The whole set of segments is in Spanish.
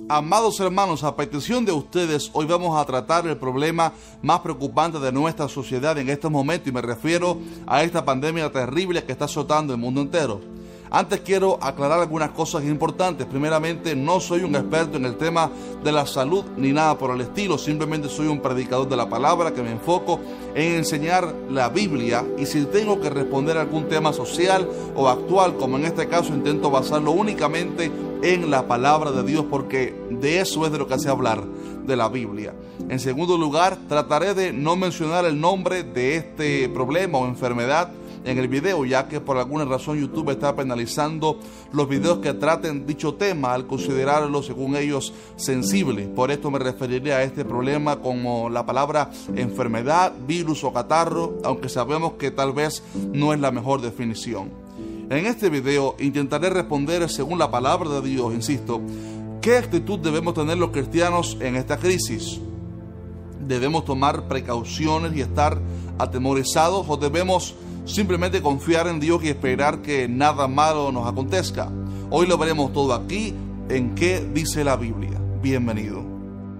Amados hermanos, a petición de ustedes, hoy vamos a tratar el problema más preocupante de nuestra sociedad en estos momentos, y me refiero a esta pandemia terrible que está azotando el mundo entero. Antes quiero aclarar algunas cosas importantes. Primeramente, no soy un experto en el tema de la salud ni nada por el estilo. Simplemente soy un predicador de la palabra que me enfoco en enseñar la Biblia, y si tengo que responder a algún tema social o actual, como en este caso, intento basarlo únicamente en la palabra de Dios, porque de eso es de lo que hace hablar, de la Biblia. En segundo lugar, trataré de no mencionar el nombre de este problema o enfermedad en el video, ya que por alguna razón YouTube está penalizando los videos que traten dicho tema al considerarlo, según ellos, sensible. Por esto me referiré a este problema como la palabra enfermedad, virus o catarro, aunque sabemos que tal vez no es la mejor definición. En este video intentaré responder según la palabra de Dios, insisto, ¿qué actitud debemos tener los cristianos en esta crisis? ¿Debemos tomar precauciones y estar atemorizados, o debemos simplemente confiar en Dios y esperar que nada malo nos acontezca? Hoy lo veremos todo aquí en ¿Qué dice la Biblia? Bienvenido.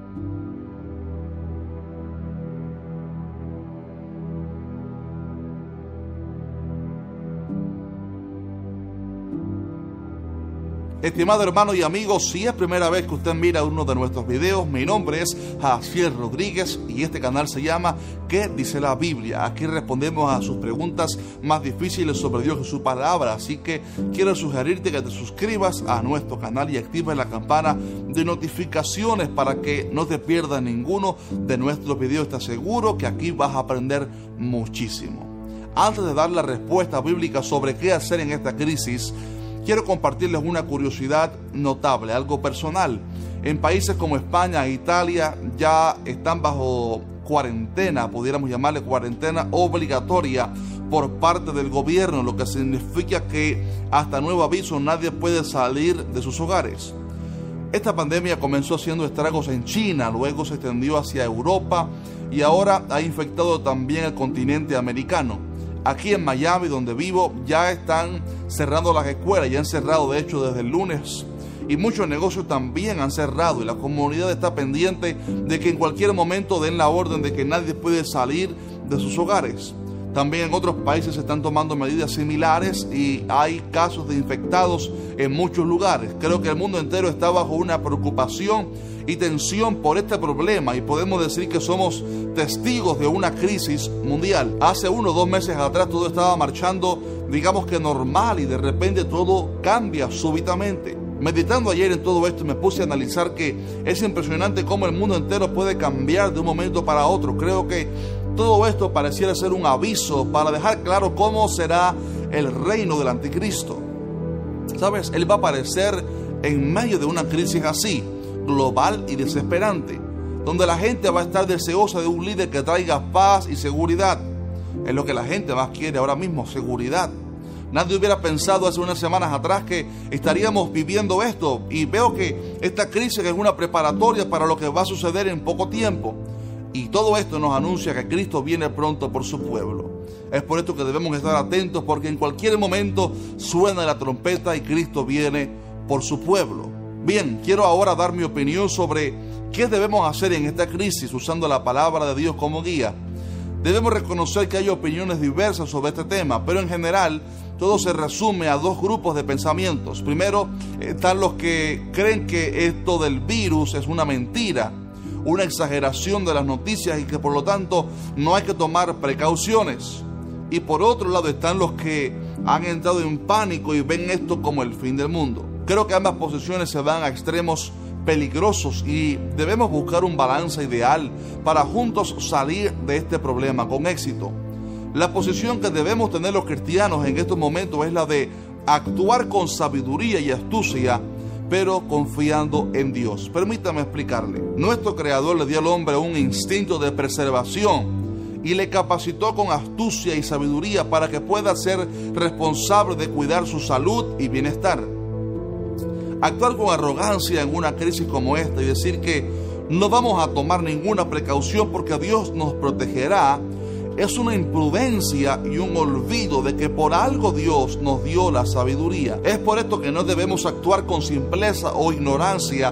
Estimado hermano y amigo, si es primera vez que usted mira uno de nuestros videos, mi nombre es Jaciel Rodríguez y este canal se llama ¿Qué dice la Biblia? Aquí respondemos a sus preguntas más difíciles sobre Dios y su palabra, así que quiero sugerirte que te suscribas a nuestro canal y actives la campana de notificaciones para que no te pierdas ninguno de nuestros videos. Te aseguro que aquí vas a aprender muchísimo. Antes de dar la respuesta bíblica sobre qué hacer en esta crisis, quiero compartirles una curiosidad notable, algo personal. En países como España e Italia ya están bajo cuarentena, pudiéramos llamarle cuarentena obligatoria por parte del gobierno, lo que significa que hasta nuevo aviso nadie puede salir de sus hogares. Esta pandemia comenzó haciendo estragos en China, luego se extendió hacia Europa y ahora ha infectado también el continente americano. Aquí en Miami, donde vivo, ya están cerrando las escuelas, ya han cerrado de hecho desde el lunes, y muchos negocios también han cerrado, y la comunidad está pendiente de que en cualquier momento den la orden de que nadie puede salir de sus hogares. También en otros países se están tomando medidas similares y hay casos de infectados en muchos lugares. Creo que el mundo entero está bajo una preocupación y tensión por este problema, y podemos decir que somos testigos de una crisis mundial. Hace 1 o 2 meses atrás todo estaba marchando, digamos que normal, y de repente todo cambia súbitamente. Meditando ayer en todo esto, me puse a analizar que es impresionante cómo el mundo entero puede cambiar de un momento para otro. Creo que todo esto pareciera ser un aviso para dejar claro cómo será el reino del anticristo. ¿Sabes? Él va a aparecer en medio de una crisis así, global y desesperante, donde la gente va a estar deseosa de un líder que traiga paz y seguridad. Es lo que la gente más quiere ahora mismo, seguridad. Nadie hubiera pensado hace unas semanas atrás que estaríamos viviendo esto, y veo que esta crisis es una preparatoria para lo que va a suceder en poco tiempo. Y todo esto nos anuncia que Cristo viene pronto por su pueblo. Es por esto que debemos estar atentos, porque en cualquier momento suena la trompeta y Cristo viene por su pueblo. Bien, quiero ahora dar mi opinión sobre qué debemos hacer en esta crisis usando la palabra de Dios como guía. Debemos reconocer que hay opiniones diversas sobre este tema, pero en general todo se resume a 2 grupos de pensamientos. Primero, están los que creen que esto del virus es una mentira, una exageración de las noticias, y que por lo tanto no hay que tomar precauciones. Y por otro lado están los que han entrado en pánico y ven esto como el fin del mundo. Creo que ambas posiciones se van a extremos peligrosos y debemos buscar un balance ideal para juntos salir de este problema con éxito. La posición que debemos tener los cristianos en estos momentos es la de actuar con sabiduría y astucia, pero confiando en Dios. Permítame explicarle. Nuestro Creador le dio al hombre un instinto de preservación y le capacitó con astucia y sabiduría para que pueda ser responsable de cuidar su salud y bienestar. Actuar con arrogancia en una crisis como esta y decir que no vamos a tomar ninguna precaución porque Dios nos protegerá es una imprudencia y un olvido de que por algo Dios nos dio la sabiduría. Es por esto que no debemos actuar con simpleza o ignorancia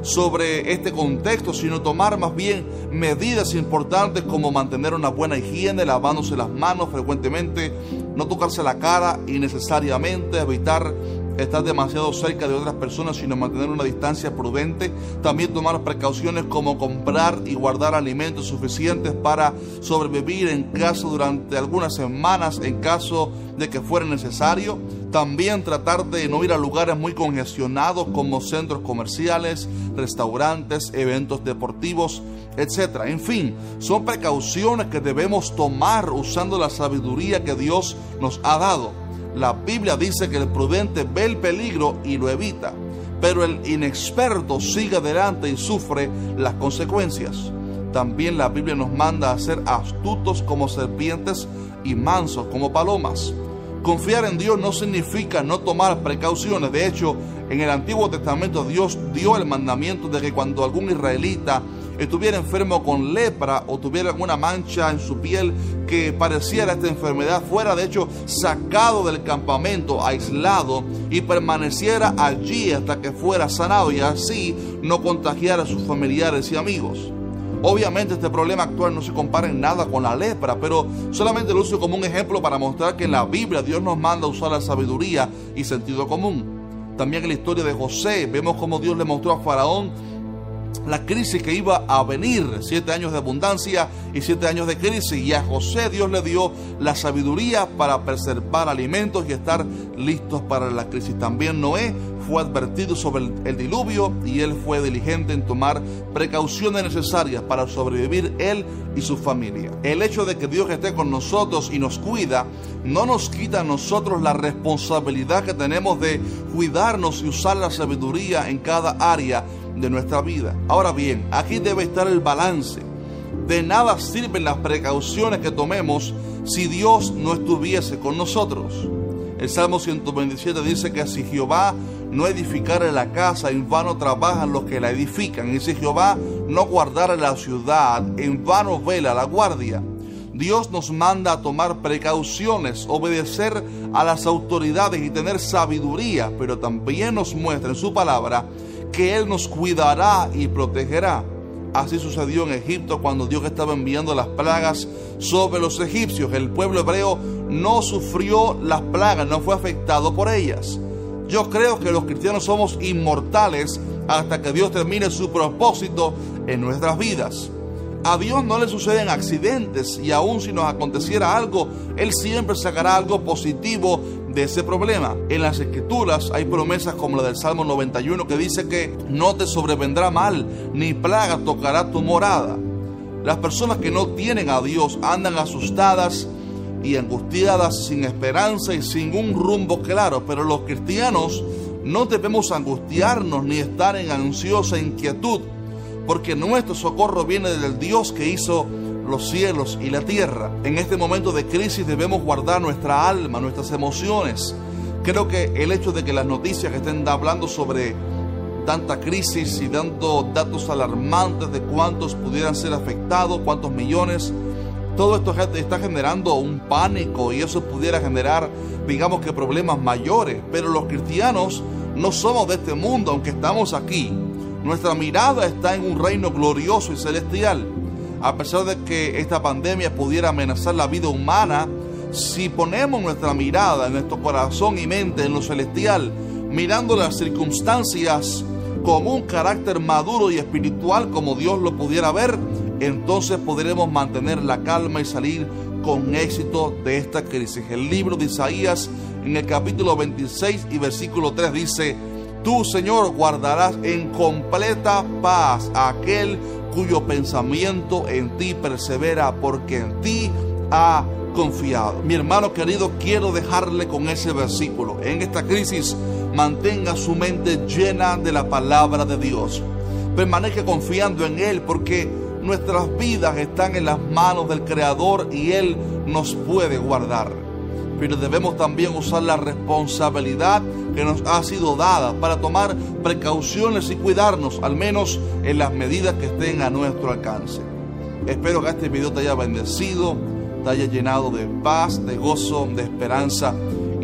sobre este contexto, sino tomar más bien medidas importantes como mantener una buena higiene, lavándose las manos frecuentemente, no tocarse la cara innecesariamente, evitar estar demasiado cerca de otras personas, sino mantener una distancia prudente. También tomar precauciones como comprar y guardar alimentos suficientes para sobrevivir en casa durante algunas semanas en caso de que fuera necesario. También tratar de no ir a lugares muy congestionados como centros comerciales, restaurantes, eventos deportivos, etc. En fin, son precauciones que debemos tomar usando la sabiduría que Dios nos ha dado. La Biblia dice que el prudente ve el peligro y lo evita, pero el inexperto sigue adelante y sufre las consecuencias. También la Biblia nos manda a ser astutos como serpientes y mansos como palomas. Confiar en Dios no significa no tomar precauciones. De hecho, en el Antiguo Testamento Dios dio el mandamiento de que cuando algún israelita estuviera enfermo con lepra o tuviera alguna mancha en su piel que pareciera esta enfermedad, fuera de hecho sacado del campamento, aislado, y permaneciera allí hasta que fuera sanado, y así no contagiara a sus familiares y amigos. Obviamente este problema actual no se compara en nada con la lepra, pero solamente lo uso como un ejemplo para mostrar que en la Biblia Dios nos manda a usar la sabiduría y sentido común. También en la historia de José vemos cómo Dios le mostró a Faraón la crisis que iba a venir, 7 años de abundancia y 7 años de crisis, y a José Dios le dio la sabiduría para preservar alimentos y estar listos para la crisis. También Noé fue advertido sobre el diluvio y él fue diligente en tomar precauciones necesarias para sobrevivir él y su familia. El hecho de que Dios esté con nosotros y nos cuida no nos quita a nosotros la responsabilidad que tenemos de cuidarnos y usar la sabiduría en cada área de nuestra vida. Ahora bien, aquí debe estar el balance. De nada sirven las precauciones que tomemos si Dios no estuviese con nosotros. El Salmo 127 dice que si Jehová no edificare la casa, en vano trabajan los que la edifican. Y si Jehová no guardare la ciudad, en vano vela la guardia. Dios nos manda a tomar precauciones, obedecer a las autoridades y tener sabiduría, pero también nos muestra en su palabra que Él nos cuidará y protegerá. Así sucedió en Egipto cuando Dios estaba enviando las plagas sobre los egipcios. El pueblo hebreo no sufrió las plagas, no fue afectado por ellas. Yo creo que los cristianos somos inmortales hasta que Dios termine su propósito en nuestras vidas. A Dios no le suceden accidentes, y aun si nos aconteciera algo, Él siempre sacará algo positivo de ese problema. En las Escrituras hay promesas como la del Salmo 91 que dice que no te sobrevendrá mal, ni plaga tocará tu morada. Las personas que no tienen a Dios andan asustadas y angustiadas, sin esperanza y sin un rumbo claro, pero los cristianos no debemos angustiarnos ni estar en ansiosa inquietud, porque nuestro socorro viene del Dios que hizo los cielos y la tierra. En este momento de crisis debemos guardar nuestra alma, nuestras emociones. Creo que el hecho de que las noticias que estén hablando sobre tanta crisis y dando datos alarmantes de cuántos pudieran ser afectados, cuántos millones, todo esto está generando un pánico, y eso pudiera generar, digamos que, problemas mayores. Pero los cristianos no somos de este mundo, aunque estamos aquí. Nuestra mirada está en un reino glorioso y celestial. A pesar de que esta pandemia pudiera amenazar la vida humana, si ponemos nuestra mirada, nuestro corazón y mente en lo celestial, mirando las circunstancias con un carácter maduro y espiritual como Dios lo pudiera ver, entonces podremos mantener la calma y salir con éxito de esta crisis. El libro de Isaías, en el capítulo 26 y versículo 3 dice: Tú, Señor, guardarás en completa paz a aquel cuyo pensamiento en ti persevera, porque en ti ha confiado. Mi hermano querido, quiero dejarle con ese versículo. En esta crisis, mantenga su mente llena de la palabra de Dios. Permanezca confiando en Él, porque nuestras vidas están en las manos del Creador y Él nos puede guardar. Pero debemos también usar la responsabilidad que nos ha sido dada para tomar precauciones y cuidarnos, al menos en las medidas que estén a nuestro alcance. Espero que este video te haya bendecido, te haya llenado de paz, de gozo, de esperanza,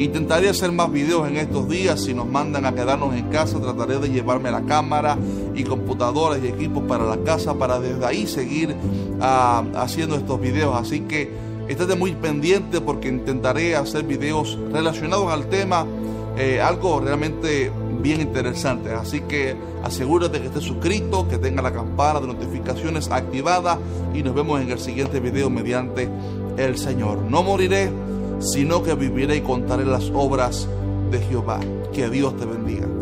Intentaré hacer más videos en estos días. Si nos mandan a quedarnos en casa, trataré de llevarme la cámara y computadoras y equipos para la casa, para desde ahí seguir haciendo estos videos. Así que estate muy pendiente, porque intentaré hacer videos relacionados al tema, algo realmente bien interesante. Así que asegúrate que estés suscrito, que tenga la campana de notificaciones activada, y nos vemos en el siguiente video mediante el Señor. No moriré, sino que viviré y contaré las obras de Jehová. Que Dios te bendiga.